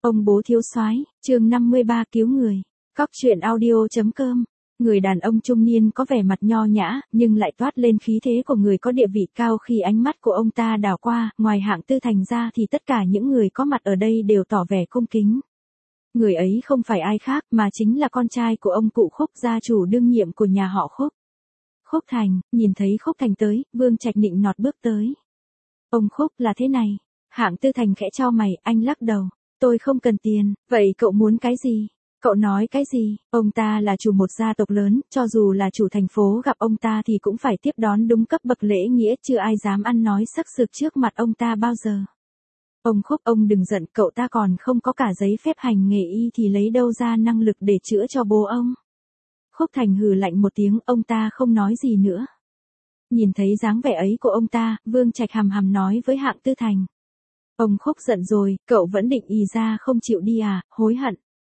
Ông bố thiếu soái, chương 53 cứu người. Cóc truyện audio.com. Người đàn ông trung niên có vẻ mặt nho nhã, nhưng lại toát lên khí thế của người có địa vị cao khi ánh mắt của ông ta đảo qua, ngoài Hạng Tư Thành ra thì tất cả những người có mặt ở đây đều tỏ vẻ cung kính. Người ấy không phải ai khác mà chính là con trai của ông cụ Khúc, gia chủ đương nhiệm của nhà họ Khúc. Khúc Thành, nhìn thấy Khúc Thành tới, Vương Trạch nịnh nọt bước tới. Ông Khúc là thế này. Hạng Tư Thành khẽ chau mày, anh lắc đầu. Tôi không cần tiền, vậy cậu muốn cái gì? Cậu nói cái gì? Ông ta là chủ một gia tộc lớn, cho dù là chủ thành phố gặp ông ta thì cũng phải tiếp đón đúng cấp bậc lễ nghĩa, chưa ai dám ăn nói sắc sược trước mặt ông ta bao giờ. Ông Khúc, ông đừng giận, cậu ta còn không có cả giấy phép hành nghề y thì lấy đâu ra năng lực để chữa cho bố ông. Khúc Thành hừ lạnh một tiếng, ông ta không nói gì nữa. Nhìn thấy dáng vẻ ấy của ông ta, Vương Trạch hằm hằm nói với Hạng Tư Thành. Ông Khúc giận rồi, cậu vẫn định ì ra không chịu đi à, hối hận.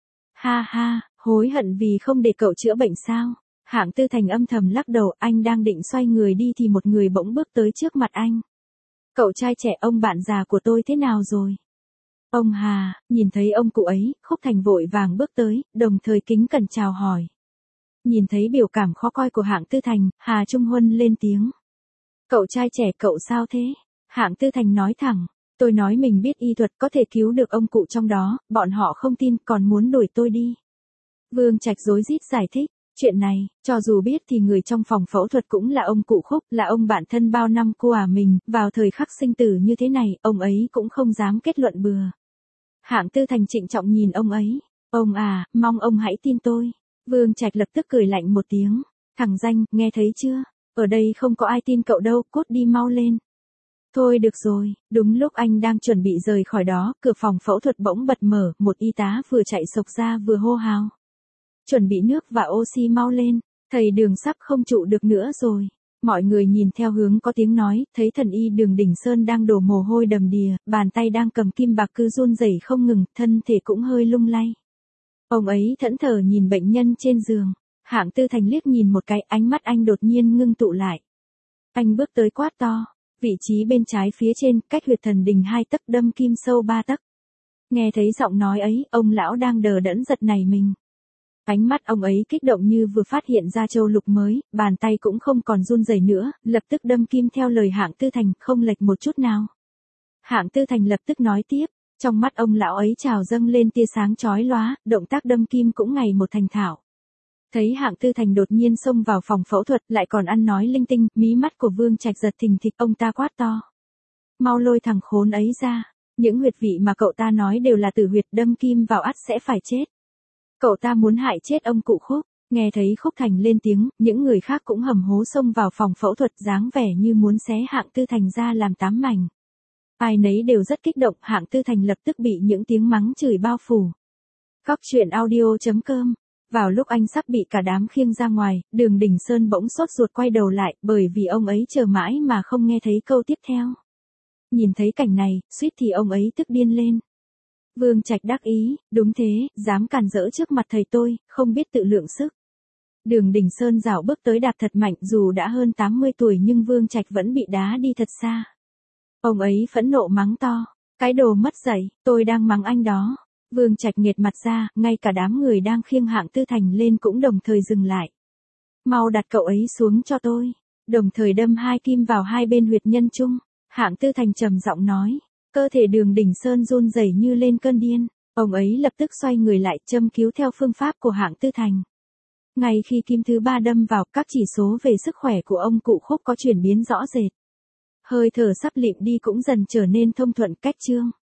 Ha ha, hối hận vì không để cậu chữa bệnh sao? Hạng Tư Thành âm thầm lắc đầu, anh đang định xoay người đi thì một người bỗng bước tới trước mặt anh. Cậu trai trẻ, ông bạn già của tôi thế nào rồi? Ông Hà, nhìn thấy ông cụ ấy, Khúc Thành vội vàng bước tới, đồng thời kính cẩn chào hỏi. Nhìn thấy biểu cảm khó coi của Hạng Tư Thành, Hà Trung Huân lên tiếng. Cậu trai trẻ, cậu sao thế? Hạng Tư Thành nói thẳng. Tôi nói mình biết y thuật có thể cứu được ông cụ trong đó, bọn họ không tin còn muốn đuổi tôi đi. Vương Trạch rối rít giải thích, chuyện này, cho dù biết thì người trong phòng phẫu thuật cũng là ông cụ Khúc, là ông bạn thân bao năm của mình, vào thời khắc sinh tử như thế này, ông ấy cũng không dám kết luận bừa. Hạng Tư Thành trịnh trọng nhìn ông ấy, ông à, mong ông hãy tin tôi. Vương Trạch lập tức cười lạnh một tiếng, thằng danh, nghe thấy chưa, ở đây không có ai tin cậu đâu, cút đi mau lên. Thôi được rồi, đúng lúc anh đang chuẩn bị rời khỏi đó, cửa phòng phẫu thuật bỗng bật mở, một y tá vừa chạy xộc ra vừa hô hào. Chuẩn bị nước và oxy mau lên, thầy Đường sắp không trụ được nữa rồi. Mọi người nhìn theo hướng có tiếng nói, thấy thần y Đường Đình Sơn đang đổ mồ hôi đầm đìa, bàn tay đang cầm kim bạc cứ run rẩy không ngừng, thân thể cũng hơi lung lay. Ông ấy thẫn thờ nhìn bệnh nhân trên giường. Hạng Tư Thành liếc nhìn một cái, ánh mắt anh đột nhiên ngưng tụ lại. Anh bước tới quát to. Vị trí bên trái phía trên, cách huyệt thần đình 2 tấc, đâm kim sâu 3 tấc. Nghe thấy giọng nói ấy, ông lão đang đờ đẫn giật nảy mình. Ánh mắt ông ấy kích động như vừa phát hiện ra châu lục mới, bàn tay cũng không còn run rẩy nữa, lập tức đâm kim theo lời Hạng Tư Thành, không lệch một chút nào. Hạng Tư Thành lập tức nói tiếp, trong mắt ông lão ấy trào dâng lên tia sáng chói lóa, động tác đâm kim cũng ngày một thành thạo. Thấy Hạng Tư Thành đột nhiên xông vào phòng phẫu thuật, lại còn ăn nói linh tinh, mí mắt của Vương Trạch giật thình thịch, ông ta quát to. Mau lôi thằng khốn ấy ra, những huyệt vị mà cậu ta nói đều là tử huyệt, đâm kim vào ắt sẽ phải chết. Cậu ta muốn hại chết ông cụ Khúc. Nghe thấy Khúc Thành lên tiếng, những người khác cũng hầm hố xông vào phòng phẫu thuật, dáng vẻ như muốn xé Hạng Tư Thành ra làm 8 mảnh. Ai nấy đều rất kích động, Hạng Tư Thành lập tức bị những tiếng mắng chửi bao phủ. Cóc truyện audio.com. Vào lúc anh sắp bị cả đám khiêng ra ngoài, Đường Đình Sơn bỗng sốt ruột quay đầu lại, bởi vì ông ấy chờ mãi mà không nghe thấy câu tiếp theo. Nhìn thấy cảnh này, suýt thì ông ấy tức điên lên. Vương Trạch đắc ý, đúng thế, dám càn rỡ trước mặt thầy tôi, không biết tự lượng sức. Đường Đình Sơn rảo bước tới đạp thật mạnh, dù đã hơn 80 tuổi nhưng Vương Trạch vẫn bị đá đi thật xa. Ông ấy phẫn nộ mắng to, cái đồ mất dạy, tôi đang mắng anh đó. Vương Trạch nghiệt mặt ra, ngay cả đám người đang khiêng Hạng Tư Thành lên cũng đồng thời dừng lại. Mau đặt cậu ấy xuống cho tôi. Đồng thời đâm 2 kim vào hai bên huyệt nhân trung. Hạng Tư Thành trầm giọng nói. Cơ thể Đường Đình Sơn run rẩy như lên cơn điên. Ông ấy lập tức xoay người lại, châm cứu theo phương pháp của Hạng Tư Thành. Ngay khi kim thứ 3 đâm vào, các chỉ số về sức khỏe của ông cụ Khúc có chuyển biến rõ rệt. Hơi thở sắp lịm đi cũng dần trở nên thông thuận, cách chương.